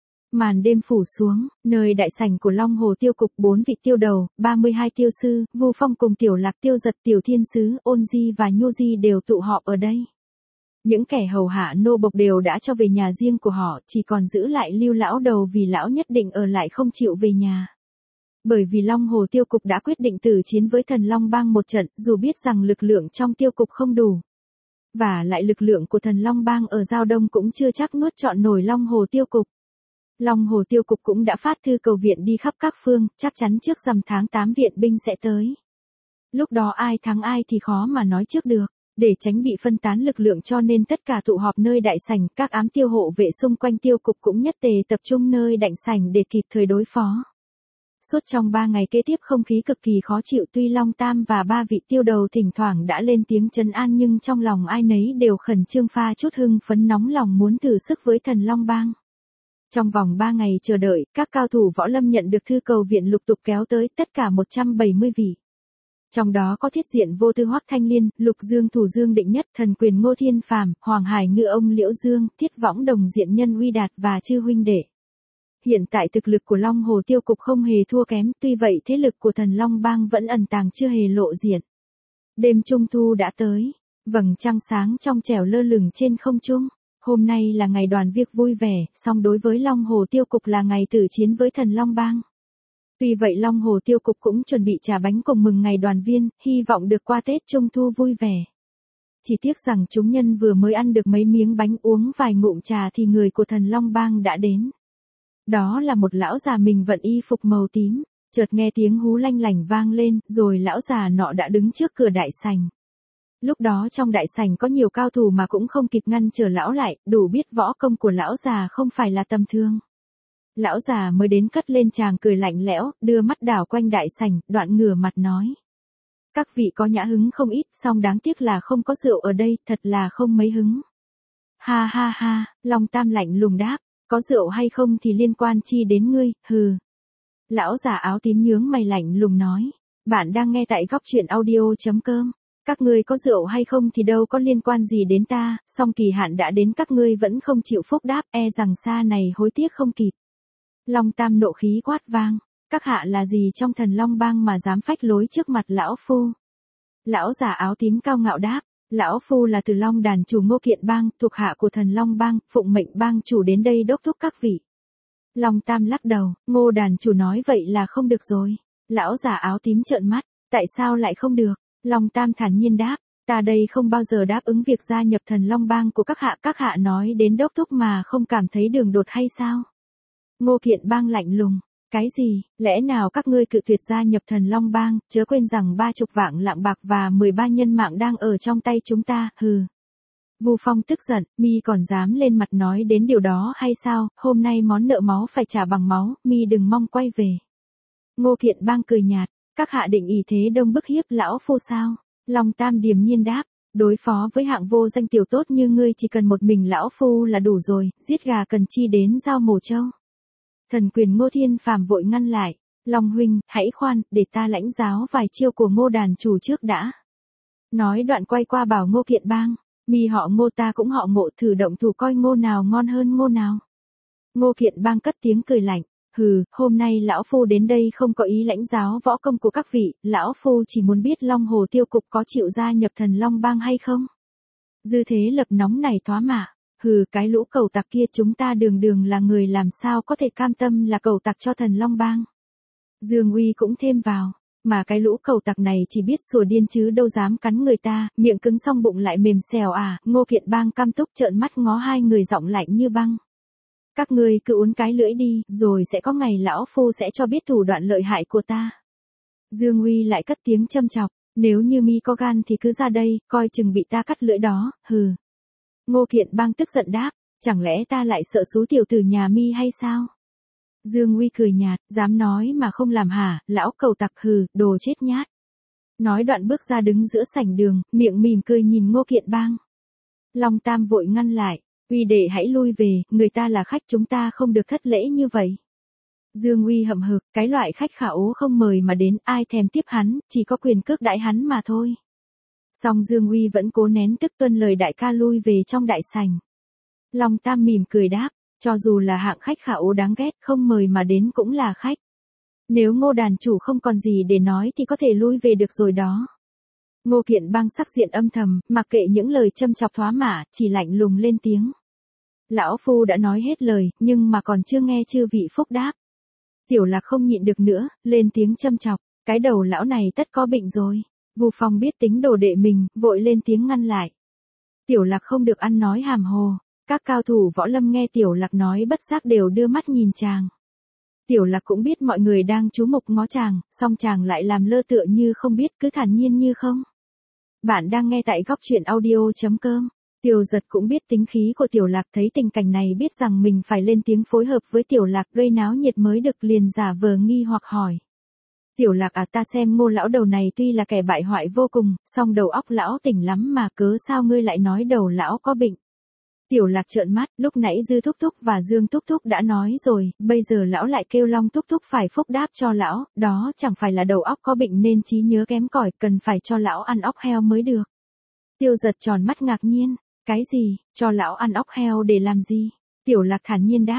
Màn đêm phủ xuống, nơi đại sảnh của Long Hồ Tiêu cục, bốn vị tiêu đầu, ba mươi hai tiêu sư, Vu Phong cùng Tiểu Lạc, Tiêu Giật, Tiểu Thiên Sứ, Ôn Di và Nhu Di đều tụ họp ở đây. Những kẻ hầu hạ nô bộc đều đã cho về nhà riêng của họ, chỉ còn giữ lại Lưu lão đầu vì lão nhất định ở lại không chịu về nhà. Bởi vì Long Hồ Tiêu cục đã quyết định tử chiến với Thần Long Bang một trận, dù biết rằng lực lượng trong tiêu cục không đủ. Và lại lực lượng của Thần Long Bang ở Giao Đông cũng chưa chắc nuốt trọn nổi Long Hồ Tiêu cục. Long Hồ Tiêu cục cũng đã phát thư cầu viện đi khắp các phương, chắc chắn trước rằm tháng tám viện binh sẽ tới. Lúc đó ai thắng ai thì khó mà nói trước được, để tránh bị phân tán lực lượng cho nên tất cả tụ họp nơi đại sảnh, các ám tiêu hộ vệ xung quanh tiêu cục cũng nhất tề tập trung nơi đại sảnh để kịp thời đối phó. Suốt trong ba ngày kế tiếp không khí cực kỳ khó chịu, tuy Long Tam và ba vị tiêu đầu thỉnh thoảng đã lên tiếng trấn an nhưng trong lòng ai nấy đều khẩn trương pha chút hưng phấn nóng lòng muốn thử sức với Thần Long Bang. Trong vòng ba ngày chờ đợi, các cao thủ võ lâm nhận được thư cầu viện lục tục kéo tới, tất cả một trăm bảy mươi vị. Trong đó có Thiết Diện Vô Tư Hoắc Thanh Liên, Lục Dương Thủ Dương Định Nhất, Thần Quyền Ngô Thiên Phàm, Hoàng Hải Ngư ông Liễu Dương, Thiết Võng Đồng Diện Nhân Uy Đạt và chư huynh đệ. Hiện tại thực lực của Long Hồ tiêu cục không hề thua kém, tuy vậy thế lực của Thần Long Bang vẫn ẩn tàng chưa hề lộ diện. Đêm Trung Thu đã tới, vầng trăng sáng trong trẻo lơ lửng trên không trung. Hôm nay là ngày đoàn việc vui vẻ, song đối với Long Hồ tiêu cục là ngày tử chiến với Thần Long Bang. Tuy vậy Long Hồ tiêu cục cũng chuẩn bị trà bánh cùng mừng ngày đoàn viên, hy vọng được qua Tết Trung Thu vui vẻ. Chỉ tiếc rằng chúng nhân vừa mới ăn được mấy miếng bánh uống vài ngụm trà thì người của Thần Long Bang đã đến. Đó là một lão già mình vận y phục màu tím, chợt nghe tiếng hú lanh lảnh vang lên, rồi lão già nọ đã đứng trước cửa đại sảnh. Lúc đó trong đại sảnh có nhiều cao thủ mà cũng không kịp ngăn trở lão lại, đủ biết võ công của lão già không phải là tầm thường. Lão già mới đến cất lên tràng cười lạnh lẽo, đưa mắt đảo quanh đại sảnh, đoạn ngửa mặt nói. Các vị có nhã hứng không ít, song đáng tiếc là không có rượu ở đây, thật là không mấy hứng. Ha ha ha, Long Tam lạnh lùng đáp, có rượu hay không thì liên quan chi đến ngươi, hừ. Lão già áo tím nhướng mày lạnh lùng nói, bạn đang nghe tại góc truyện audio.com. Các ngươi có rượu hay không thì đâu có liên quan gì đến ta, song kỳ hạn đã đến các ngươi vẫn không chịu phúc đáp, e rằng xa này hối tiếc không kịp. Long Tam nộ khí quát vang, các hạ là gì trong Thần Long Bang mà dám phách lối trước mặt lão phu? Lão già áo tím cao ngạo đáp, lão phu là Từ Long đàn chủ Ngô Kiện Bang, thuộc hạ của Thần Long Bang, phụng mệnh bang chủ đến đây đốc thúc các vị. Long Tam lắc đầu, Ngô đàn chủ nói vậy là không được rồi. Lão già áo tím trợn mắt, tại sao lại không được? Long Tam thản nhiên đáp, ta đây không bao giờ đáp ứng việc gia nhập Thần Long Bang của các hạ, các hạ nói đến đốc thúc mà không cảm thấy đường đột hay sao? Ngô Kiện Bang lạnh lùng, cái gì, lẽ nào các ngươi cự tuyệt gia nhập Thần Long Bang, chớ quên rằng ba chục vạn lạng bạc và mười ba nhân mạng đang ở trong tay chúng ta, hừ. Vu Phong tức giận, mi còn dám lên mặt nói đến điều đó hay sao, hôm nay món nợ máu phải trả bằng máu, mi đừng mong quay về. Ngô Kiện Bang cười nhạt, các hạ định ý thế đông bức hiếp lão phu sao? Long Tam điềm nhiên đáp, đối phó với hạng vô danh tiểu tốt như ngươi chỉ cần một mình lão phu là đủ rồi, giết gà cần chi đến dao mổ trâu. Thần quyền Ngô Thiên Phàm vội ngăn lại, Long huynh, hãy khoan, để ta lãnh giáo vài chiêu của Ngô đàn chủ trước đã. Nói đoạn quay qua bảo Ngô Kiện Bang, mi họ Ngô ta cũng họ Ngô, thử động thủ coi Ngô nào ngon hơn Ngô nào. Ngô Kiện Bang cất tiếng cười lạnh, hừ, hôm nay lão phu đến đây không có ý lãnh giáo võ công của các vị, lão phu chỉ muốn biết Long Hồ tiêu cục có chịu gia nhập Thần Long Bang hay không. Dư thế lập nóng này thoá mạ. Hừ, cái lũ cẩu tặc kia chúng ta đường đường là người làm sao có thể cam tâm là cẩu tặc cho Thần Long Bang. Dương Uy cũng thêm vào, mà cái lũ cẩu tặc này chỉ biết sủa điên chứ đâu dám cắn người ta, miệng cứng xong bụng lại mềm xèo à. Ngô Kiện Bang căm túc trợn mắt ngó hai người giọng lạnh như băng. Các ngươi cứ uốn cái lưỡi đi, rồi sẽ có ngày lão phu sẽ cho biết thủ đoạn lợi hại của ta. Dương Uy lại cất tiếng châm chọc, nếu như mi có gan thì cứ ra đây, coi chừng bị ta cắt lưỡi đó, hừ. Ngô Kiện Bang tức giận đáp, chẳng lẽ ta lại sợ số tiểu tử nhà mi hay sao? Dương Uy cười nhạt, dám nói mà không làm hả, lão cẩu tặc, hừ, đồ chết nhát. Nói đoạn bước ra đứng giữa sảnh đường, miệng mỉm cười nhìn Ngô Kiện Bang. Long Tam vội ngăn lại, Uy đệ hãy lui về, người ta là khách chúng ta không được thất lễ như vậy. Dương Uy hậm hực, cái loại khách khả ố không mời mà đến, ai thèm tiếp hắn, chỉ có quyền cước đãi hắn mà thôi. Song Dương Uy vẫn cố nén tức tuân lời đại ca lui về trong đại sảnh. Long Tam mỉm cười đáp, cho dù là hạng khách khả ố đáng ghét không mời mà đến cũng là khách. Nếu Ngô đàn chủ không còn gì để nói thì có thể lui về được rồi đó. Ngô Kiện Bang sắc diện âm thầm, mặc kệ những lời châm chọc thoá mạ, chỉ lạnh lùng lên tiếng. Lão phu đã nói hết lời, nhưng mà còn chưa nghe chư vị phúc đáp. Tiểu Lạc không nhịn được nữa, lên tiếng châm chọc, cái đầu lão này tất có bệnh rồi. Vu Phong biết tính đồ đệ mình, vội lên tiếng ngăn lại. Tiểu Lạc không được ăn nói hàm hồ, các cao thủ võ lâm nghe Tiểu Lạc nói bất giác đều đưa mắt nhìn chàng. Tiểu Lạc cũng biết mọi người đang chú mục ngó chàng, song chàng lại làm lơ tựa như không biết, cứ thản nhiên như không. Bạn đang nghe tại góc truyện audio.com. Tiểu Giật cũng biết tính khí của Tiểu Lạc, thấy tình cảnh này biết rằng mình phải lên tiếng phối hợp với Tiểu Lạc gây náo nhiệt mới được, liền giả vờ nghi hoặc hỏi. Tiểu Lạc à, ta xem Ngô lão đầu này tuy là kẻ bại hoại vô cùng, song đầu óc lão tỉnh lắm mà, cớ sao ngươi lại nói đầu lão có bệnh. Tiểu Lạc trợn mắt, lúc nãy Dư Thúc Thúc và Dương Thúc Thúc đã nói rồi, bây giờ lão lại kêu Long Thúc Thúc phải phúc đáp cho lão, đó chẳng phải là đầu óc có bệnh nên trí nhớ kém cỏi, cần phải cho lão ăn óc heo mới được. Tiêu Giật tròn mắt ngạc nhiên, cái gì, cho lão ăn óc heo để làm gì? Tiểu Lạc thản nhiên đáp,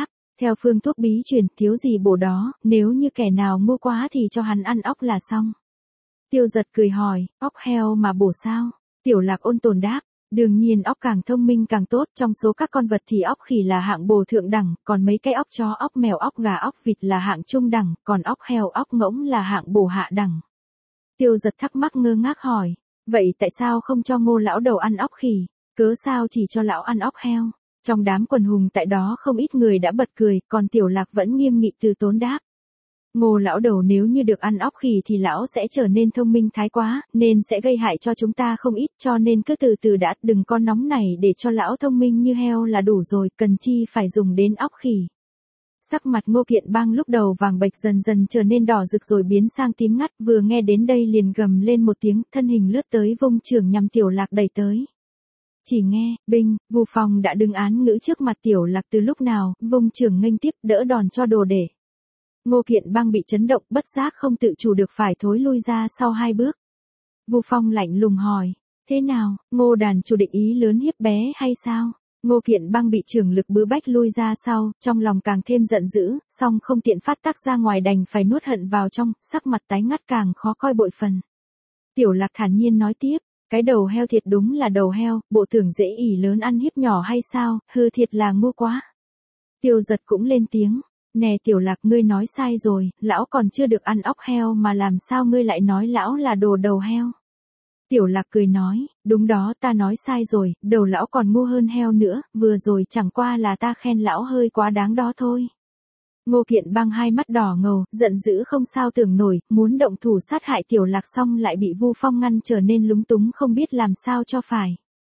Theo phương thuốc bí truyền, thiếu gì bổ đó, nếu như kẻ nào ngu quá thì cho hắn ăn óc là xong. Tiêu Giật cười hỏi, óc heo mà bổ sao? Tiểu Lạc ôn tồn đáp, đương nhiên óc càng thông minh càng tốt, trong số các con vật thì óc khỉ là hạng bổ thượng đẳng, còn mấy cái óc chó, óc mèo, óc gà, óc vịt là hạng trung đẳng, còn óc heo, óc ngỗng là hạng bổ hạ đẳng. Tiêu Giật thắc mắc ngơ ngác hỏi, vậy tại sao không cho Ngô lão đầu ăn óc khỉ, cớ sao chỉ cho lão ăn óc heo? Trong đám quần hùng tại đó không ít người đã bật cười, còn Tiểu Lạc vẫn nghiêm nghị từ tốn đáp. Ngô lão đầu nếu như được ăn óc khỉ thì lão sẽ trở nên thông minh thái quá, nên sẽ gây hại cho chúng ta không ít, cho nên cứ từ từ đã, đừng có nóng này để cho lão thông minh như heo là đủ rồi, cần chi phải dùng đến óc khỉ. Sắc mặt Ngô Kiện Bang lúc đầu vàng bệch dần dần trở nên đỏ rực rồi biến sang tím ngắt, vừa nghe đến đây liền gầm lên một tiếng, thân hình lướt tới vung chưởng nhằm Tiểu Lạc đẩy tới. Chỉ nghe, binh, Vu Phong đã đứng án ngữ trước mặt Tiểu Lạc từ lúc nào, vung chưởng nghênh tiếp đỡ đòn cho đồ để. Ngô Kiện Bang bị chấn động, bất giác không tự chủ được phải thối lui ra sau hai bước. Vu Phong lạnh lùng hỏi, thế nào, Ngô đàn chủ định ý lớn hiếp bé hay sao? Ngô Kiện Bang bị trưởng lực bứ bách lui ra sau, trong lòng càng thêm giận dữ, song không tiện phát tác ra ngoài đành phải nuốt hận vào trong, sắc mặt tái ngắt càng khó coi bội phần. Tiểu Lạc thản nhiên nói tiếp, cái đầu heo thiệt đúng là đầu heo, bộ tưởng dễ ỉ lớn ăn hiếp nhỏ hay sao, hư thiệt là ngu quá. Tiêu Giật cũng lên tiếng, nè Tiểu Lạc ngươi nói sai rồi, lão còn chưa được ăn óc heo mà làm sao ngươi lại nói lão là đồ đầu heo. Tiểu Lạc cười nói, đúng đó ta nói sai rồi, đầu lão còn ngu hơn heo nữa, vừa rồi chẳng qua là ta khen lão hơi quá đáng đó thôi. Ngô Kiện Bang hai mắt đỏ ngầu, giận dữ không sao tưởng nổi, muốn động thủ sát hại Tiểu Lạc xong lại bị Vu Phong ngăn trở nên lúng túng không biết làm sao cho phải.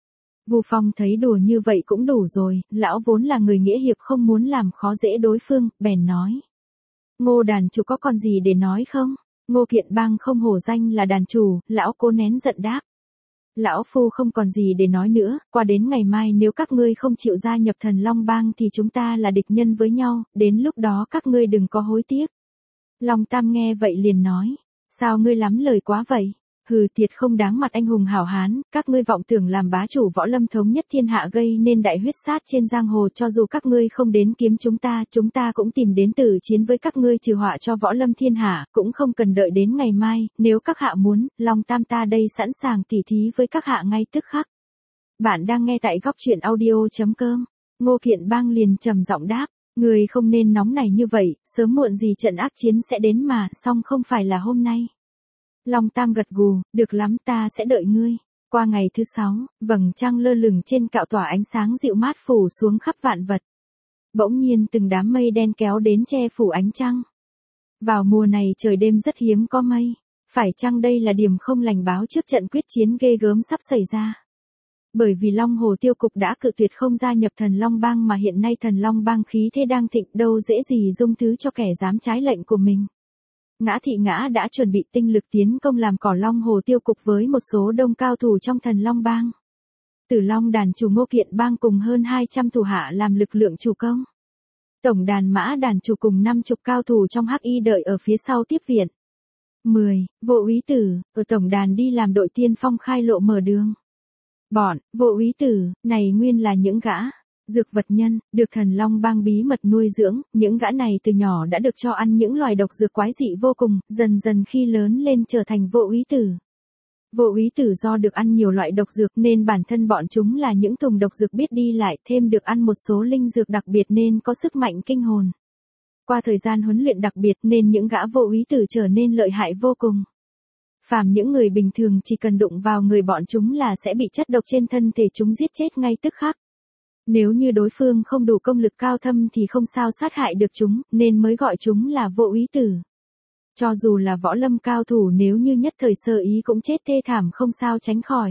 Vu Phong thấy đùa như vậy cũng đủ rồi, lão vốn là người nghĩa hiệp không muốn làm khó dễ đối phương, bèn nói. Ngô đàn chủ có còn gì để nói không? Ngô Kiện Bang không hổ danh là đàn chủ, lão cố nén giận đáp. Lão phu không còn gì để nói nữa, qua đến ngày mai nếu các ngươi không chịu gia nhập Thần Long Bang thì chúng ta là địch nhân với nhau, đến lúc đó các ngươi đừng có hối tiếc. Long Tam nghe vậy liền nói, sao ngươi lắm lời quá vậy? Hừ thiệt không đáng mặt anh hùng hảo hán, các ngươi vọng tưởng làm bá chủ võ lâm thống nhất thiên hạ gây nên đại huyết sát trên giang hồ, cho dù các ngươi không đến kiếm chúng ta, chúng ta cũng tìm đến tử chiến với các ngươi trừ họa cho võ lâm thiên hạ, cũng không cần đợi đến ngày mai, nếu các hạ muốn, Long Tam ta đây sẵn sàng tỉ thí với các hạ ngay tức khắc. Bạn đang nghe tại góc truyện audio chấm com. Ngô Kiện Bang liền trầm giọng đáp, người không nên nóng này như vậy, sớm muộn gì trận ác chiến sẽ đến mà, song không phải là hôm nay. Long Tam gật gù, được lắm ta sẽ đợi ngươi. Qua ngày thứ sáu, vầng trăng lơ lửng trên cạo tỏa ánh sáng dịu mát phủ xuống khắp vạn vật. Bỗng nhiên từng đám mây đen kéo đến che phủ ánh trăng. Vào mùa này trời đêm rất hiếm có mây. Phải chăng đây là điểm không lành báo trước trận quyết chiến ghê gớm sắp xảy ra? Bởi vì Long Hồ Tiêu Cục đã cự tuyệt không gia nhập Thần Long Bang mà hiện nay Thần Long Bang khí thế đang thịnh, đâu dễ gì dung thứ cho kẻ dám trái lệnh của mình. Ngã Thị Ngã đã chuẩn bị tinh lực tiến công làm cỏ Long Hồ Tiêu Cục với một số đông cao thủ trong Thần Long Bang. Tử Long đàn chủ Ngô Kiện Bang cùng hơn hai trăm thủ hạ làm lực lượng chủ công. Tổng đàn Mã đàn chủ cùng năm chục cao thủ trong Hắc Y đợi ở phía sau tiếp viện. mười. Vô úy tử, ở tổng đàn đi làm đội tiên phong khai lộ mở đường. Bọn, vô úy tử, này nguyên là những gã dược vật nhân, được Thần Long Bang bí mật nuôi dưỡng, những gã này từ nhỏ đã được cho ăn những loài độc dược quái dị vô cùng, dần dần khi lớn lên trở thành vô úy tử. Vô úy tử do được ăn nhiều loại độc dược nên bản thân bọn chúng là những thùng độc dược biết đi lại, thêm được ăn một số linh dược đặc biệt nên có sức mạnh kinh hồn. Qua thời gian huấn luyện đặc biệt nên những gã vô úy tử trở nên lợi hại vô cùng. Phàm những người bình thường chỉ cần đụng vào người bọn chúng là sẽ bị chất độc trên thân thể chúng giết chết ngay tức khắc. Nếu như đối phương không đủ công lực cao thâm thì không sao sát hại được chúng, nên mới gọi chúng là vô úy tử. Cho dù là võ lâm cao thủ nếu như nhất thời sơ ý cũng chết thê thảm không sao tránh khỏi.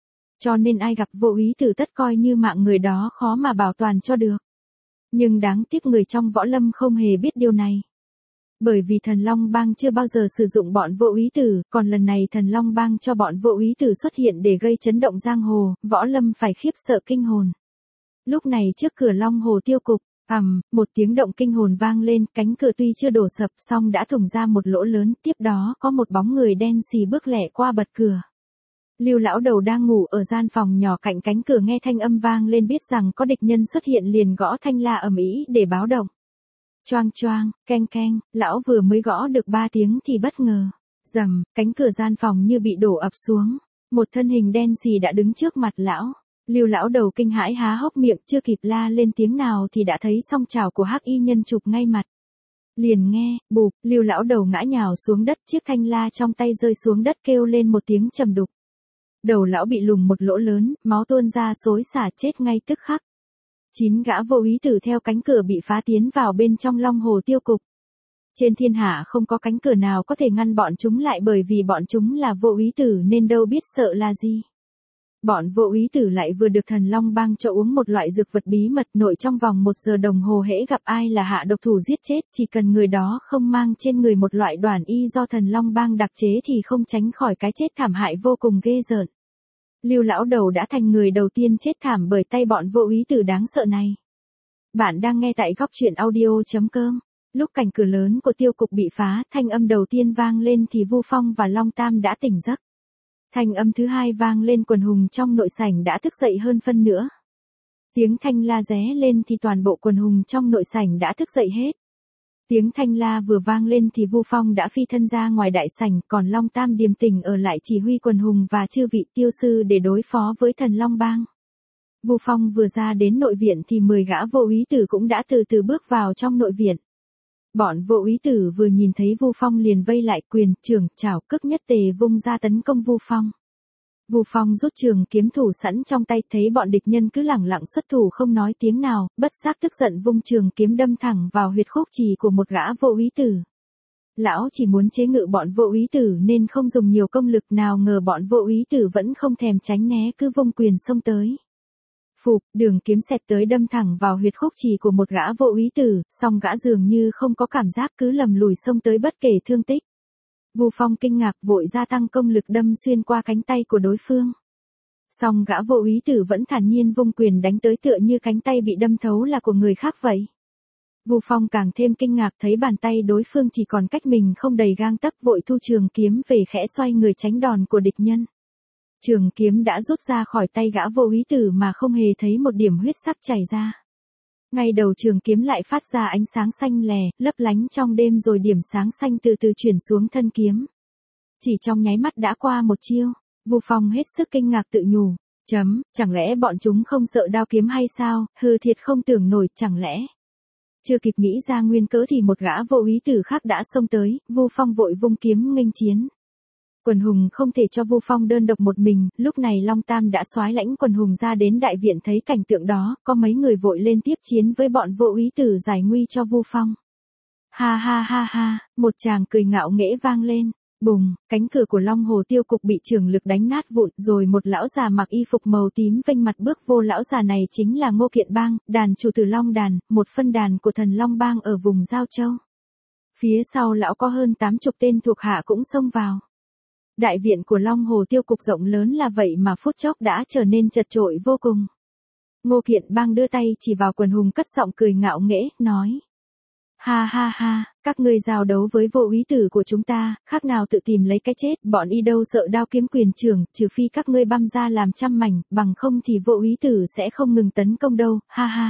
Cho nên ai gặp vô úy tử tất coi như mạng người đó khó mà bảo toàn cho được. Nhưng đáng tiếc người trong võ lâm không hề biết điều này. Bởi vì Thần Long Bang chưa bao giờ sử dụng bọn vô úy tử, còn lần này Thần Long Bang cho bọn vô úy tử xuất hiện để gây chấn động giang hồ, võ lâm phải khiếp sợ kinh hồn. Lúc này trước cửa Long Hồ Tiêu Cục, ầm, một tiếng động kinh hồn vang lên, cánh cửa tuy chưa đổ sập song đã thủng ra một lỗ lớn, tiếp đó có một bóng người đen xì bước lẻ qua bật cửa. Lưu lão đầu đang ngủ ở gian phòng nhỏ cạnh cánh cửa nghe thanh âm vang lên biết rằng có địch nhân xuất hiện liền gõ thanh la ầm ĩ để báo động. Choang choang, keng keng, lão vừa mới gõ được ba tiếng thì bất ngờ. Rầm, cánh cửa gian phòng như bị đổ ập xuống. Một thân hình đen xì đã đứng trước mặt lão. Lưu lão đầu kinh hãi há hốc miệng, chưa kịp la lên tiếng nào thì đã thấy song chảo của hắc y nhân chụp ngay mặt. Liền nghe, bụp, Lưu lão đầu ngã nhào xuống đất, chiếc thanh la trong tay rơi xuống đất kêu lên một tiếng trầm đục. Đầu lão bị lùng một lỗ lớn, máu tuôn ra xối xả, chết ngay tức khắc. Chín gã vô ý tử theo cánh cửa bị phá tiến vào bên trong Long Hồ Tiêu Cục. Trên thiên hạ không có cánh cửa nào có thể ngăn bọn chúng lại, bởi vì bọn chúng là vô ý tử nên đâu biết sợ là gì. Bọn vô ý tử lại vừa được Thần Long Bang cho uống một loại dược vật bí mật, nội trong vòng một giờ đồng hồ hễ gặp ai là hạ độc thủ giết chết, chỉ cần người đó không mang trên người một loại đoàn y do Thần Long Bang đặc chế thì không tránh khỏi cái chết thảm hại vô cùng ghê rợn. Lưu lão đầu đã thành người đầu tiên chết thảm bởi tay bọn vô ý tử đáng sợ này. Bạn đang nghe tại góc truyện audio chấm com. Lúc cánh cửa lớn của Tiêu Cục bị phá, thanh âm đầu tiên vang lên thì Vu Phong và Long Tam đã tỉnh giấc. Thanh âm thứ hai vang lên, quần hùng trong nội sảnh đã thức dậy hơn phân nữa. Tiếng thanh la ré lên thì toàn bộ quần hùng trong nội sảnh đã thức dậy hết. Tiếng thanh la vừa vang lên thì Vu Phong đã phi thân ra ngoài đại sảnh, còn Long Tam điềm tĩnh ở lại chỉ huy quần hùng và chư vị tiêu sư để đối phó với Thần Long Bang. Vu Phong vừa ra đến nội viện thì mười gã vô ý tử cũng đã từ từ bước vào trong nội viện. Bọn vô ý tử vừa nhìn thấy Vu Phong liền vây lại, quyền, trường, chảo, cước nhất tề vung ra tấn công Vu Phong. Vu Phong rút trường kiếm thủ sẵn trong tay, thấy bọn địch nhân cứ lẳng lặng xuất thủ không nói tiếng nào, bất giác tức giận vung trường kiếm đâm thẳng vào huyệt khúc trì của một gã vô ý tử. Lão chỉ muốn chế ngự bọn vô ý tử nên không dùng nhiều công lực, nào ngờ bọn vô ý tử vẫn không thèm tránh né, cứ vung quyền xông tới. Phụp, đường kiếm xẹt tới đâm thẳng vào huyệt khúc trì của một gã vô ý tử, song gã dường như không có cảm giác, cứ lầm lùi xông tới bất kể thương tích. Vu Phong kinh ngạc vội gia tăng công lực đâm xuyên qua cánh tay của đối phương. Song gã vô ý tử vẫn thản nhiên vung quyền đánh tới, tựa như cánh tay bị đâm thấu là của người khác vậy. Vu Phong càng thêm kinh ngạc thấy bàn tay đối phương chỉ còn cách mình không đầy gang tấc, vội thu trường kiếm về khẽ xoay người tránh đòn của địch nhân. Trường kiếm đã rút ra khỏi tay gã vô ý tử mà không hề thấy một điểm huyết sắc chảy ra. Ngay đầu trường kiếm lại phát ra ánh sáng xanh lè, lấp lánh trong đêm, rồi điểm sáng xanh từ từ chuyển xuống thân kiếm. Chỉ trong nháy mắt đã qua một chiêu, Vu Phong hết sức kinh ngạc tự nhủ, chấm, chẳng lẽ bọn chúng không sợ đao kiếm hay sao, hừ thiệt không tưởng nổi, chẳng lẽ. Chưa kịp nghĩ ra nguyên cớ thì một gã vô ý tử khác đã xông tới, Vu Phong vội vung kiếm nghênh chiến. Quần hùng không thể cho Vu Phong đơn độc một mình, lúc này Long Tam đã soái lãnh quần hùng ra đến đại viện, thấy cảnh tượng đó, có mấy người vội lên tiếp chiến với bọn vô ý tử giải nguy cho Vu Phong. Ha ha ha ha, một tràng cười ngạo nghễ vang lên, bùng, cánh cửa của Long Hồ Tiêu Cục bị trưởng lực đánh nát vụn, rồi một lão già mặc y phục màu tím vênh mặt bước vô. Lão già này chính là Ngô Kiện Bang, đàn chủ Tử Long Đàn, một phân đàn của Thần Long Bang ở vùng Giao Châu. Phía sau lão có hơn tám chục tên thuộc hạ cũng xông vào. Đại viện của Long Hồ Tiêu Cục rộng lớn là vậy mà phút chốc đã trở nên chật chội vô cùng. Ngô Kiện Bang đưa tay chỉ vào quần hùng, cất giọng cười ngạo nghễ, nói. Ha ha ha, các ngươi giao đấu với vô ý tử của chúng ta, khác nào tự tìm lấy cái chết, bọn y đâu sợ đao kiếm quyền trường, trừ phi các ngươi băm ra làm trăm mảnh, bằng không thì vô ý tử sẽ không ngừng tấn công đâu, ha ha.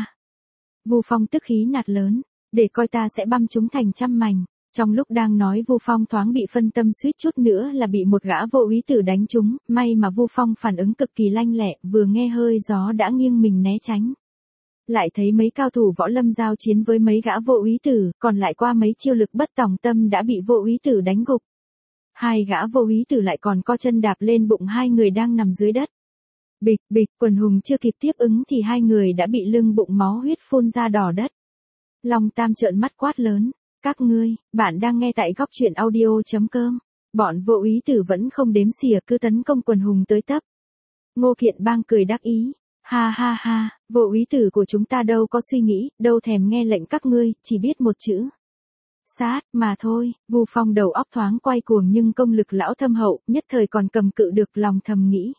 Vu Phong tức khí nạt lớn, để coi ta sẽ băm chúng thành trăm mảnh. Trong lúc đang nói, Vu Phong thoáng bị phân tâm, suýt chút nữa là bị một gã vô ý tử đánh trúng, may mà Vu Phong phản ứng cực kỳ lanh lẹ, vừa nghe hơi gió đã nghiêng mình né tránh. Lại thấy mấy cao thủ võ lâm giao chiến với mấy gã vô ý tử, còn lại qua mấy chiêu lực bất tòng tâm đã bị vô ý tử đánh gục. Hai gã vô ý tử lại còn co chân đạp lên bụng hai người đang nằm dưới đất. Bịch bịch, quần hùng chưa kịp tiếp ứng thì hai người đã bị lưng bụng máu huyết phun ra đỏ đất. Long Tam trợn mắt quát lớn. Các ngươi, bạn đang nghe tại góc truyện audio chấm com. Bọn vô ý tử vẫn không đếm xỉa, cứ tấn công quần hùng tới tấp. Ngô Kiện Bang cười đắc ý. Ha ha ha, vô ý tử của chúng ta đâu có suy nghĩ, đâu thèm nghe lệnh các ngươi, chỉ biết một chữ. Sát, mà thôi. Vu Phong đầu óc thoáng quay cuồng nhưng công lực lão thâm hậu, nhất thời còn cầm cự được, lòng thầm nghĩ.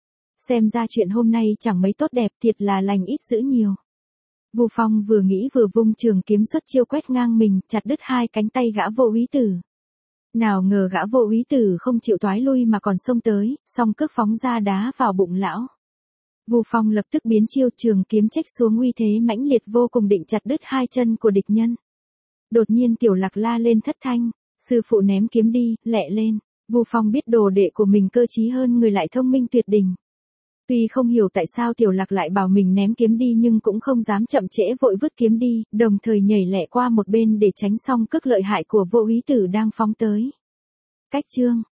Xem ra chuyện hôm nay chẳng mấy tốt đẹp, thiệt là lành ít dữ nhiều. Vu Phong vừa nghĩ vừa vung trường kiếm xuất chiêu quét ngang mình, chặt đứt hai cánh tay gã vô ý tử. Nào ngờ gã vô ý tử không chịu thoái lui mà còn xông tới, song cước phóng ra đá vào bụng lão. Vu Phong lập tức biến chiêu, trường kiếm chếch xuống, uy thế mãnh liệt vô cùng, định chặt đứt hai chân của địch nhân. Đột nhiên Tiểu Lạc la lên thất thanh, sư phụ ném kiếm đi, lẹ lên. Vu Phong biết đồ đệ của mình cơ trí hơn người lại thông minh tuyệt đỉnh. Tuy không hiểu tại sao Tiểu Lạc lại bảo mình ném kiếm đi nhưng cũng không dám chậm trễ vội vứt kiếm đi, đồng thời nhảy lẹ qua một bên để tránh song cước lợi hại của Vô Úy Tử đang phóng tới. Cách chương